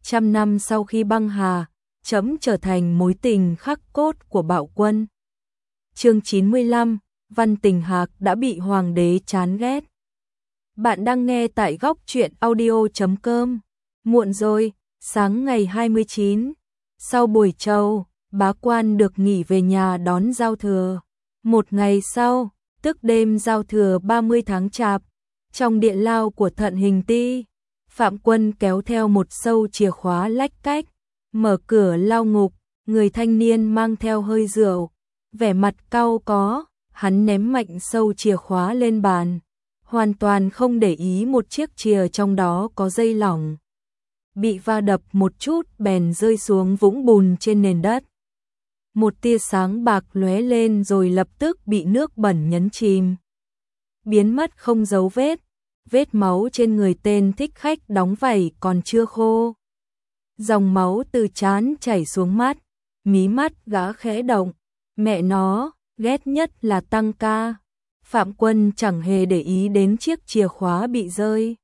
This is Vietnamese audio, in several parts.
trăm năm sau khi băng hà, trẫm trở thành mối tình khắc cốt của Bạo Quân. Chương 95, Văn Tình Hạc đã bị hoàng đế chán ghét. Bạn đang nghe tại góc truyện audio.com. Muộn rồi, sáng ngày 29, sau buổi trầu, bá quan được nghỉ về nhà đón giao thừa. Một ngày sau, tức đêm giao thừa 30 tháng Chạp, trong điện lao của Thận Hình Ti, Phạm Quân kéo theo một sâu chìa khóa lách cách, mở cửa lao ngục, người thanh niên mang theo hơi rượu, vẻ mặt cau có, hắn ném mạnh sâu chìa khóa lên bàn, hoàn toàn không để ý một chiếc chìa trong đó có dây lỏng. Bị va đập một chút bèn rơi xuống vũng bùn trên nền đất. Một tia sáng bạc lóe lên rồi lập tức bị nước bẩn nhấn chìm, biến mất không dấu vết. Vết máu trên người tên thích khách đóng vảy còn chưa khô. Dòng máu từ trán chảy xuống mắt, mí mắt gã khẽ động. Mẹ nó, ghét nhất là tăng ca. Phạm Quân chẳng hề để ý đến chiếc chìa khóa bị rơi.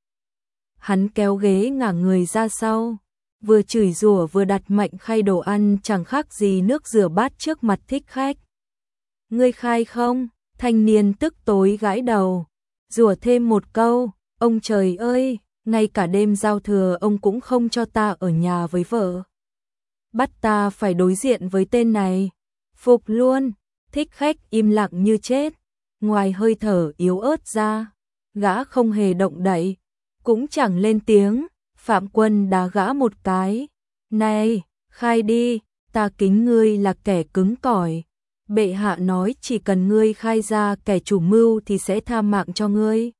Hắn kéo ghế ngả người ra sau, vừa chửi rủa vừa đặt mạnh khay đồ ăn chẳng khác gì nước rửa bát trước mặt thích khách. Ngươi khai không? Thanh niên tức tối gãi đầu, rủa thêm một câu, ông trời ơi, ngay cả đêm giao thừa ông cũng không cho ta ở nhà với vợ. Bắt ta phải đối diện với tên này. Phục luôn. Thích khách im lặng như chết, ngoài hơi thở yếu ớt ra, gã không hề động đậy, cũng chẳng lên tiếng. Phạm Quân đá gã một cái. Này, khai đi, ta kính ngươi là kẻ cứng cỏi. Bệ hạ nói chỉ cần ngươi khai ra kẻ chủ mưu thì sẽ tha mạng cho ngươi.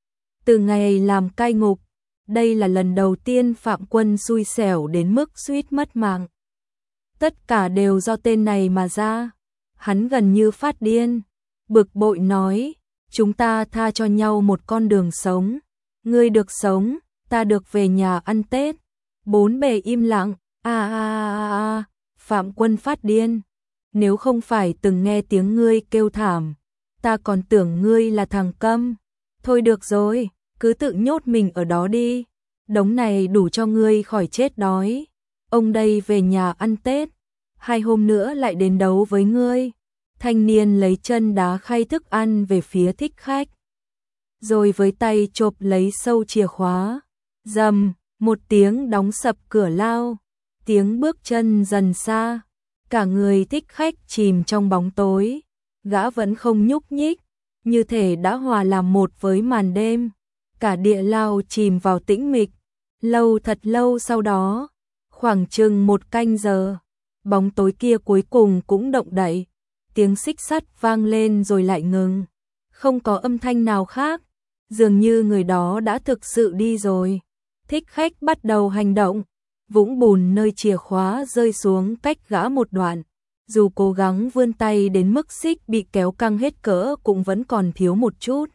Từ ngày làm cai ngục, đây là lần đầu tiên Phạm Quân xui xẻo đến mức suýt mất mạng. Tất cả đều do tên này mà ra. Hắn gần như phát điên, bực bội nói, chúng ta tha cho nhau một con đường sống. Ngươi được sống, ta được về nhà ăn Tết. Bốn bề im lặng. Phạm Quân phát điên. Nếu không phải từng nghe tiếng ngươi kêu thảm, ta còn tưởng ngươi là thằng câm. Thôi được rồi, cứ tự nhốt mình ở đó đi. Đống này đủ cho ngươi khỏi chết đói. Ông đây về nhà ăn Tết, 2 hôm nữa lại đến đấu với ngươi. Thanh niên lấy chân đá khay thức ăn về phía thích khách, rồi với tay chộp lấy sâu chìa khóa. Rầm, một tiếng đóng sập cửa lao, tiếng bước chân dần xa, cả người thích khách chìm trong bóng tối. Gã vẫn không nhúc nhích, như thể đã hòa làm một với màn đêm. Cả địa lao chìm vào tĩnh mịch. Lâu thật lâu sau đó, khoảng chừng 1 canh giờ, bóng tối kia cuối cùng cũng động đậy. Tiếng xích sắt vang lên rồi lại ngừng, không có âm thanh nào khác, dường như người đó đã thực sự đi rồi. Thích khách bắt đầu hành động, vũng bùn nơi chìa khóa rơi xuống cách gã một đoạn, dù cố gắng vươn tay đến mức xích bị kéo căng hết cỡ cũng vẫn còn thiếu một chút.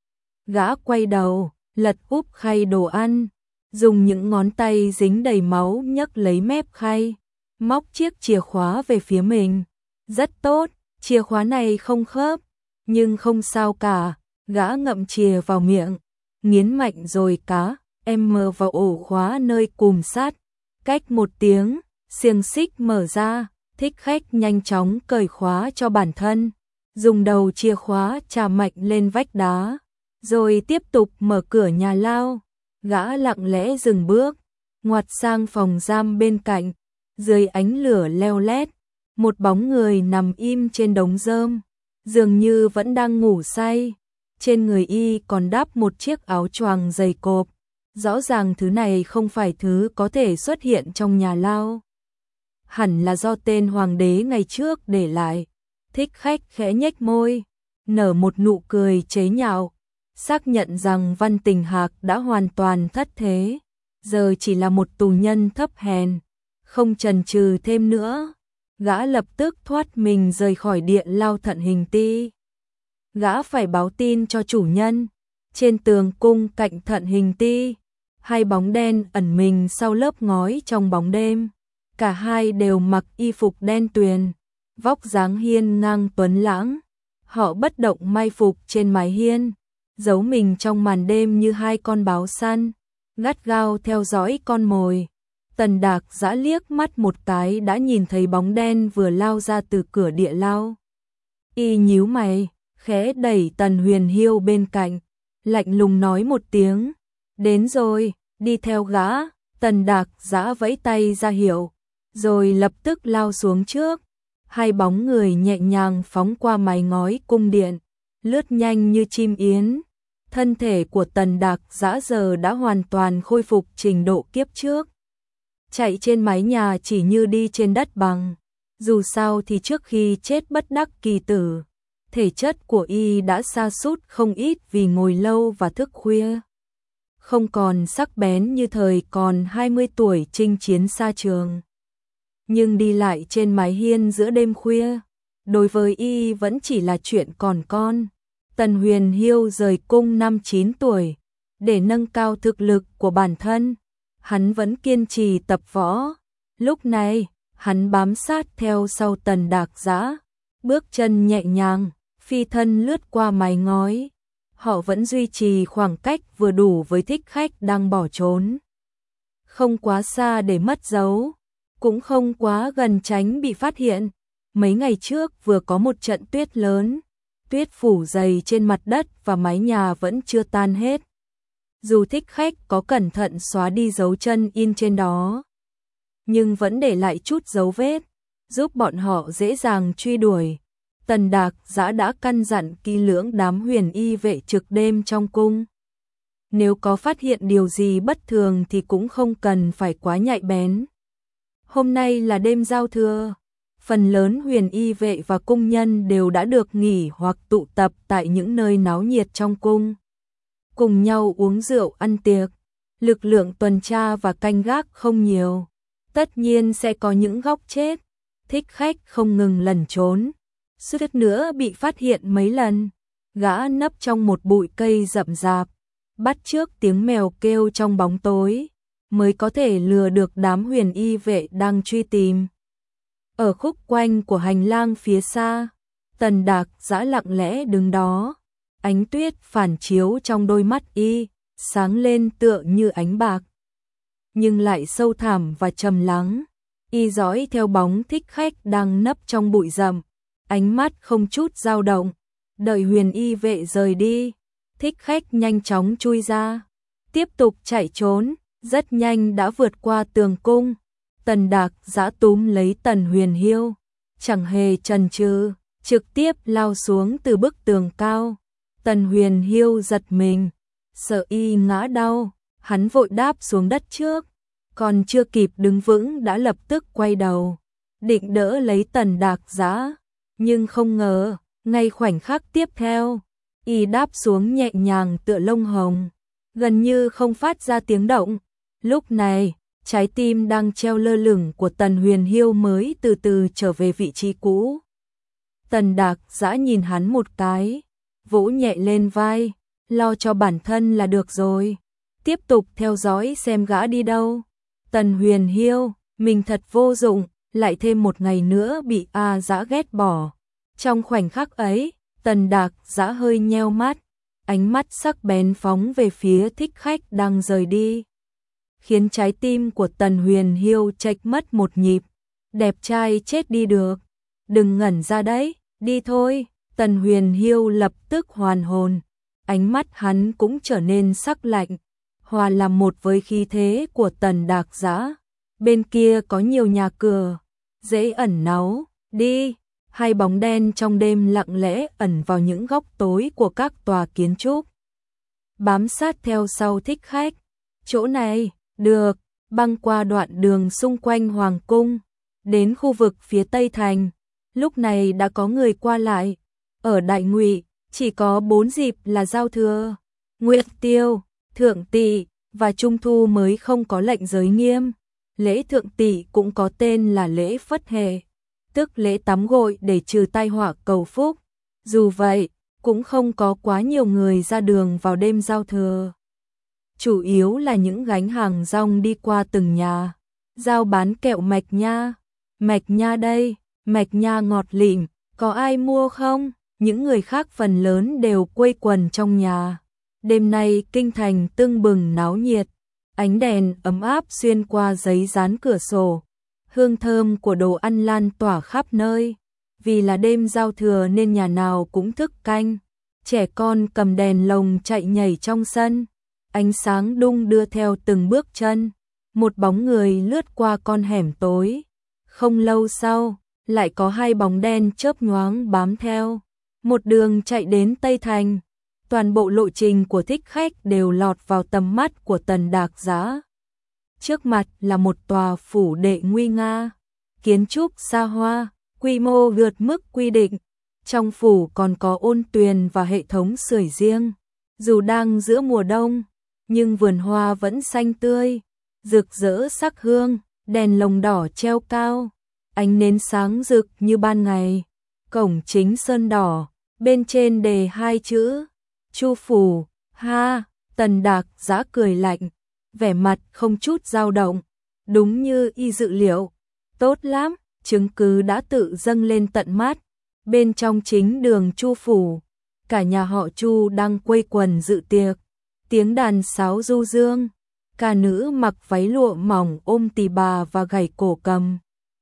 Gã quay đầu, lật úp khay đồ ăn, dùng những ngón tay dính đầy máu nhấc lấy mép khay, móc chiếc chìa khóa về phía mình. Rất tốt, chìa khóa này không khớp, nhưng không sao cả. Gã ngậm chìa vào miệng, nghiến mạnh rồi cá mờ vào ổ khóa nơi cùm sắt. Cách 1 tiếng, xiềng xích mở ra, thích khách nhanh chóng cởi khóa cho bản thân, dùng đầu chìa khóa chà mạnh lên vách đá, rồi tiếp tục mở cửa nhà lao. Gã lặng lẽ dừng bước, ngoặt sang phòng giam bên cạnh. Dưới ánh lửa leo lét, một bóng người nằm im trên đống rơm, dường như vẫn đang ngủ say. Trên người y còn đắp một chiếc áo choàng dày cộp. Rõ ràng thứ này không phải thứ có thể xuất hiện trong nhà lao. Hẳn là do tên hoàng đế ngày trước để lại. Thích khách khẽ nhếch môi, nở một nụ cười chế nhạo, xác nhận rằng Văn Tình Hạc đã hoàn toàn thất thế, giờ chỉ là một tù nhân thấp hèn. Không chần chừ thêm nữa, gã lập tức thoát mình rời khỏi địa lao Thận Hình Ti. Gã phải báo tin cho chủ nhân. Trên tường cung cạnh Thận Hình Ti, 2 bóng đen ẩn mình sau lớp ngói trong bóng đêm. Cả hai đều mặc y phục đen tuyền, vóc dáng hiên ngang tuấn lãng. Họ bất động mai phục trên mái hiên, giấu mình trong màn đêm như 2 con báo săn, gắt gao theo dõi con mồi. Tần Đạc Dã liếc mắt một cái đã nhìn thấy bóng đen vừa lao ra từ cửa địa lao. Y nhíu mày, khẽ đẩy Tần Huyền Hiêu bên cạnh, lạnh lùng nói một tiếng, đến rồi, đi theo gã. Tần Đạc Dã vẫy tay ra hiệu, rồi lập tức lao xuống trước. Hai bóng người nhẹ nhàng phóng qua mái ngói cung điện, lướt nhanh như chim yến. Thân thể của Tần Đạc Dã giờ đã hoàn toàn khôi phục trình độ kiếp trước. Chạy trên mái nhà chỉ như đi trên đất bằng. Dù sao thì trước khi chết bất đắc kỳ tử, thể chất của y đã sa sút không ít vì ngồi lâu và thức khuya. Không còn sắc bén như thời còn 20 tuổi chinh chiến xa trường. Nhưng đi lại trên mái hiên giữa đêm khuya, đối với y vẫn chỉ là chuyện còn con. Tần Huyền Hiêu rời cung năm 9 tuổi, để nâng cao thực lực của bản thân, hắn vẫn kiên trì tập võ. Lúc này, hắn bám sát theo sau Tần Đạc Dã, bước chân nhẹ nhàng, phi thân lướt qua mái ngói. Họ vẫn duy trì khoảng cách vừa đủ với thích khách đang bỏ trốn. Không quá xa để mất dấu, cũng không quá gần tránh bị phát hiện. Mấy ngày trước vừa có một trận tuyết lớn, tuyết phủ dày trên mặt đất và mái nhà vẫn chưa tan hết. Dù thích khách có cẩn thận xóa đi dấu chân in trên đó, nhưng vẫn để lại chút dấu vết, giúp bọn họ dễ dàng truy đuổi. Tần Đạc Dã đã căn dặn kỹ lưỡng đám huyền y vệ trực đêm trong cung. Nếu có phát hiện điều gì bất thường thì cũng không cần phải quá nhạy bén. Hôm nay là đêm giao thừa, phần lớn huyền y vệ và cung nhân đều đã được nghỉ hoặc tụ tập tại những nơi náo nhiệt trong cung, cùng nhau uống rượu ăn tiệc. Lực lượng tuần tra và canh gác không nhiều, tất nhiên sẽ có những góc chết. Thích khách không ngừng lẩn trốn, suýt nữa bị phát hiện mấy lần. Gã nấp trong một bụi cây rậm rạp, bắt chước tiếng mèo kêu trong bóng tối, mới có thể lừa được đám huyền y vệ đang truy tìm. Ở khúc quanh của hành lang phía xa, Tần Đạc Dã lặng lẽ đứng đó, ánh tuyết phản chiếu trong đôi mắt y, sáng lên tựa như ánh bạc, nhưng lại sâu thẳm và trầm lắng. Y dõi theo bóng thích khách đang nấp trong bụi rậm, ánh mắt không chút dao động. Đợi huyền y vệ rời đi, thích khách nhanh chóng chui ra, tiếp tục chạy trốn, rất nhanh đã vượt qua tường cung. Tần Đạc Dã túm lấy Tần Huyền Hiêu, chẳng hề chần chừ, trực tiếp lao xuống từ bức tường cao. Tần Huyền Hiêu giật mình, sợ y ngã đau, hắn vội đáp xuống đất trước, còn chưa kịp đứng vững đã lập tức quay đầu, định đỡ lấy Tần Đạc Dã, nhưng không ngờ, ngay khoảnh khắc tiếp theo, y đáp xuống nhẹ nhàng tựa lông hồng, gần như không phát ra tiếng động. Lúc này, trái tim đang treo lơ lửng của Tần Huyền Hiêu mới từ từ trở về vị trí cũ. Tần Đạc Dã nhìn hắn một cái, vỗ nhẹ lên vai, lo cho bản thân là được rồi, tiếp tục theo dõi xem gã đi đâu. Tần Huyền Hiêu, mình thật vô dụng, lại thêm một ngày nữa bị A Dã ghét bỏ. Trong khoảnh khắc ấy, Tần Đạc Dã hơi nheo mắt, ánh mắt sắc bén phóng về phía thích khách đang rời đi, khiến trái tim của Tần Huyền Hiêu chệch mất một nhịp. Đẹp trai chết đi được, đừng ngẩn ra đấy, đi thôi. Tần Huyền Hiêu lập tức hoàn hồn, ánh mắt hắn cũng trở nên sắc lạnh, hòa làm một với khí thế của Tần Đạc Dã. Bên kia có nhiều nhà cửa, dễ ẩn náu, đi. Hai bóng đen trong đêm lặng lẽ ẩn vào những góc tối của các tòa kiến trúc, bám sát theo sau thích khách. Chỗ này, được, băng qua đoạn đường xung quanh Hoàng cung, đến khu vực phía Tây Thành. Lúc này đã có người qua lại. Ở Đại Ngụy, chỉ có 4 dịp là giao thừa, Nguyệt Tiêu, Thượng Tỵ và Trung Thu mới không có lệnh giới nghiêm. Lễ Thượng Tỵ cũng có tên là lễ Phất Hệ, tức lễ tắm gội để trừ tai họa cầu phúc. Dù vậy, cũng không có quá nhiều người ra đường vào đêm giao thừa. Chủ yếu là những gánh hàng rong đi qua từng nhà, giao bán kẹo mạch nha. Mạch nha đây, mạch nha ngọt lịm, có ai mua không? Những người khác phần lớn đều quây quần trong nhà. Đêm nay kinh thành tưng bừng náo nhiệt, Ánh đèn ấm áp xuyên qua giấy dán cửa sổ, hương thơm của đồ ăn lan tỏa khắp nơi. Vì là đêm giao thừa nên nhà nào cũng thức canh, trẻ con cầm đèn lồng chạy nhảy trong sân, ánh sáng đung đưa theo từng bước chân, một bóng người lướt qua con hẻm tối. Không lâu sau, lại có hai bóng đen chớp nhoáng bám theo, một đường chạy đến Tây Thành. Toàn bộ lộ trình của thích khách đều lọt vào tầm mắt của Tần Đạc Giã. Trước mặt là một tòa phủ đệ nguy nga, kiến trúc xa hoa, quy mô vượt mức quy định. Trong phủ còn có ôn tuyền và hệ thống sưởi riêng. Dù đang giữa mùa đông, nhưng vườn hoa vẫn xanh tươi, rực rỡ sắc hương, đèn lồng đỏ treo cao, ánh nến sáng rực như ban ngày. Cổng chính sơn đỏ, bên trên đề hai chữ Chu phủ. Ha, Tần Đạc Giã cười lạnh, vẻ mặt không chút dao động, đúng như y dự liệu. Tốt lắm, chứng cứ đã tự dâng lên tận mắt. Bên trong chính đường Chu phủ, cả nhà họ Chu đang quây quần dự tiệc, tiếng đàn sáo du dương, ca nữ mặc váy lụa mỏng ôm tỳ bà và gảy cổ cầm.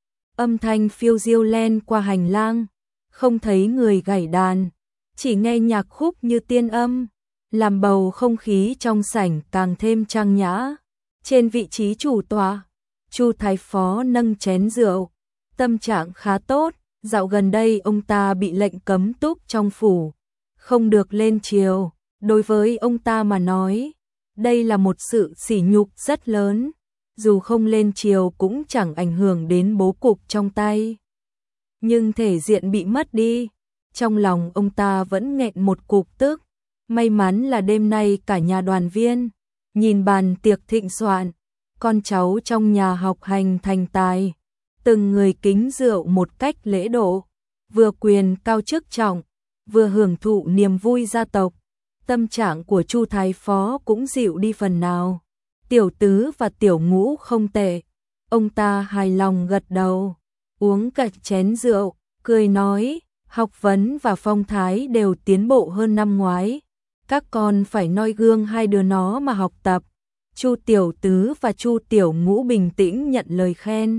Âm thanh phiêu diêu len qua hành lang, không thấy người gảy đàn, chỉ nghe nhạc khúc như tiên âm, làm bầu không khí trong sảnh càng thêm trang nhã. Trên vị trí chủ tọa, Chu Thái Phó nâng chén rượu, tâm trạng khá tốt. Dạo gần đây ông ta bị lệnh cấm túc trong phủ, không được lên triều. Đối với ông ta mà nói, đây là một sự sỉ nhục rất lớn. Dù không lên triều cũng chẳng ảnh hưởng đến bố cục trong tay, nhưng thể diện bị mất đi, trong lòng ông ta vẫn nghẹn một cục tức. May mắn là đêm nay cả nhà đoàn viên, nhìn bàn tiệc thịnh soạn, con cháu trong nhà học hành thành tài, từng người kính rượu một cách lễ độ, vừa quyền cao chức trọng, vừa hưởng thụ niềm vui gia tộc. Tâm trạng của Chu Thái Phó cũng dịu đi phần nào. Tiểu tứ và tiểu ngũ không tệ. Ông ta hài lòng gật đầu, uống cạn chén rượu, cười nói, học vấn và phong thái đều tiến bộ hơn năm ngoái. Các con phải noi gương hai đứa nó mà học tập. Chu tiểu tứ và Chu tiểu ngũ bình tĩnh nhận lời khen.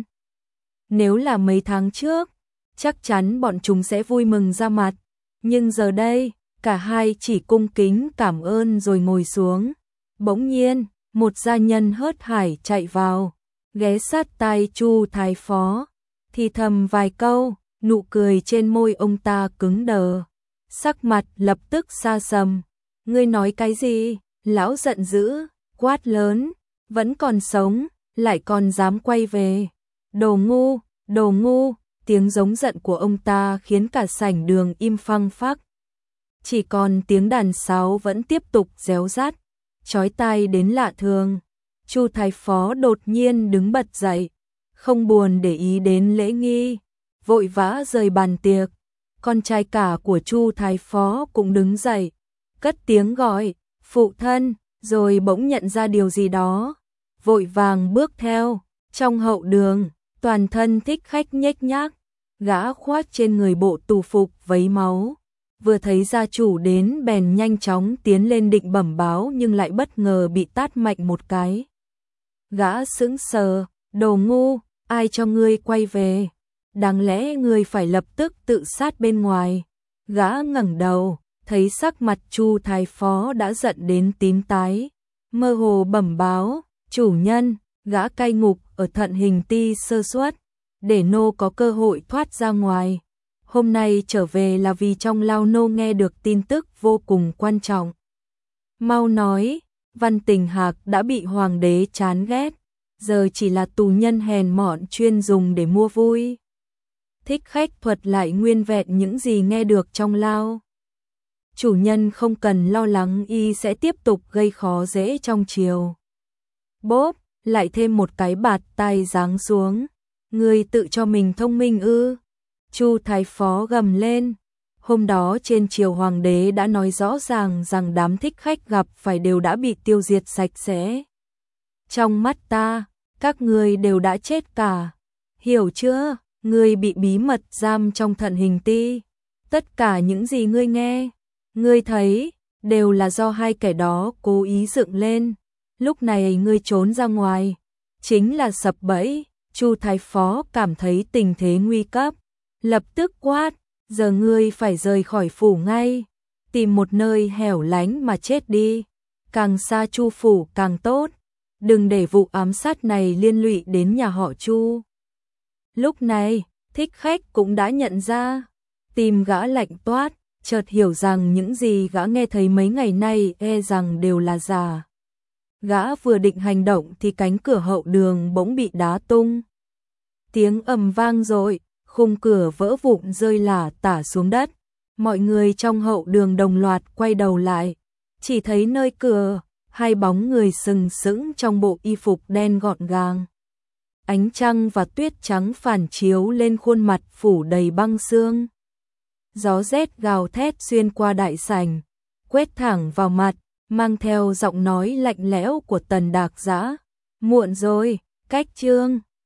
Nếu là mấy tháng trước, chắc chắn bọn chúng sẽ vui mừng ra mặt. Nhưng giờ đây, cả hai chỉ cung kính cảm ơn rồi ngồi xuống. Bỗng nhiên, một gia nhân hớt hải chạy vào, ghé sát tai Chu Thái Phó, thì thầm vài câu, nụ cười trên môi ông ta cứng đờ, sắc mặt lập tức xa sầm. Ngươi nói cái gì? Lão giận dữ, quát lớn, vẫn còn sống, lại còn dám quay về. Đồ ngu, đồ ngu, tiếng giống giận của ông ta khiến cả sảnh đường im phăng phắc. Chỉ còn tiếng đàn sáo vẫn tiếp tục réo rắt, chói tai đến lạ thường. Chu Thái Phó đột nhiên đứng bật dậy, không buồn để ý đến lễ nghi, vội vã rời bàn tiệc. Con trai cả của Chu Thái Phó cũng đứng dậy, cất tiếng gọi, phụ thân, rồi bỗng nhận ra điều gì đó, vội vàng bước theo. Trong hậu đường, toàn thân thích khách nhếch nhác, gã khoác trên người bộ tù phục vấy máu. Vừa thấy gia chủ đến bèn nhanh chóng tiến lên định bẩm báo nhưng lại bất ngờ bị tát mạnh một cái. Gã sững sờ, đồ ngu, ai cho ngươi quay về? Đáng lẽ ngươi phải lập tức tự sát bên ngoài. Gã ngẩng đầu, thấy sắc mặt Chu Thái Phó đã giận đến tím tái, mơ hồ bẩm báo, chủ nhân, gã cai ngục ở Thận Hình Ti sơ suất, để nô có cơ hội thoát ra ngoài. Hôm nay trở về là vì trong lao nô nghe được tin tức vô cùng quan trọng. Mau nói, Văn Tình Hạc đã bị hoàng đế chán ghét, giờ chỉ là tù nhân hèn mọn chuyên dùng để mua vui. Thích khách thuật lại nguyên vẹn những gì nghe được trong lao. Chủ nhân không cần lo lắng y sẽ tiếp tục gây khó dễ trong triều. Bốp, lại thêm một cái bạt tai giáng xuống. Ngươi tự cho mình thông minh ư? Chu Thái Phó gầm lên. Hôm đó trên triều hoàng đế đã nói rõ ràng rằng đám thích khách gặp phải đều đã bị tiêu diệt sạch sẽ. Trong mắt ta, các ngươi đều đã chết cả. Hiểu chưa? Ngươi bị bí mật giam trong Thận Hình Ti. Tất cả những gì ngươi nghe, ngươi thấy, đều là do hai kẻ đó cố ý dựng lên. lúc này ngươi trốn ra ngoài, chính là sập bẫy. Chu Thái Phó cảm thấy tình thế nguy cấp, lập tức quát, giờ ngươi phải rời khỏi phủ ngay, tìm một nơi hẻo lánh mà chết đi, càng xa Chu phủ càng tốt, đừng để vụ ám sát này liên lụy đến nhà họ Chu. Lúc này, Thích Khách cũng đã nhận ra, tim gã lạnh toát, chợt hiểu rằng những gì gã nghe thấy mấy ngày nay e rằng đều là giả. Gã vừa định hành động thì cánh cửa hậu đường bỗng bị đá tung. Tiếng ầm vang dội, khung cửa vỡ vụn rơi lả tả xuống đất. Mọi người trong hậu đường đồng loạt quay đầu lại, chỉ thấy nơi cửa, hai bóng người sừng sững trong bộ y phục đen gọn gàng. Ánh trăng và tuyết trắng phản chiếu lên khuôn mặt phủ đầy băng sương. Gió rét gào thét xuyên qua đại sảnh, quét thẳng vào mặt, mang theo giọng nói lạnh lẽo của Tần Đạc Dã. Muộn rồi, Cách Trương.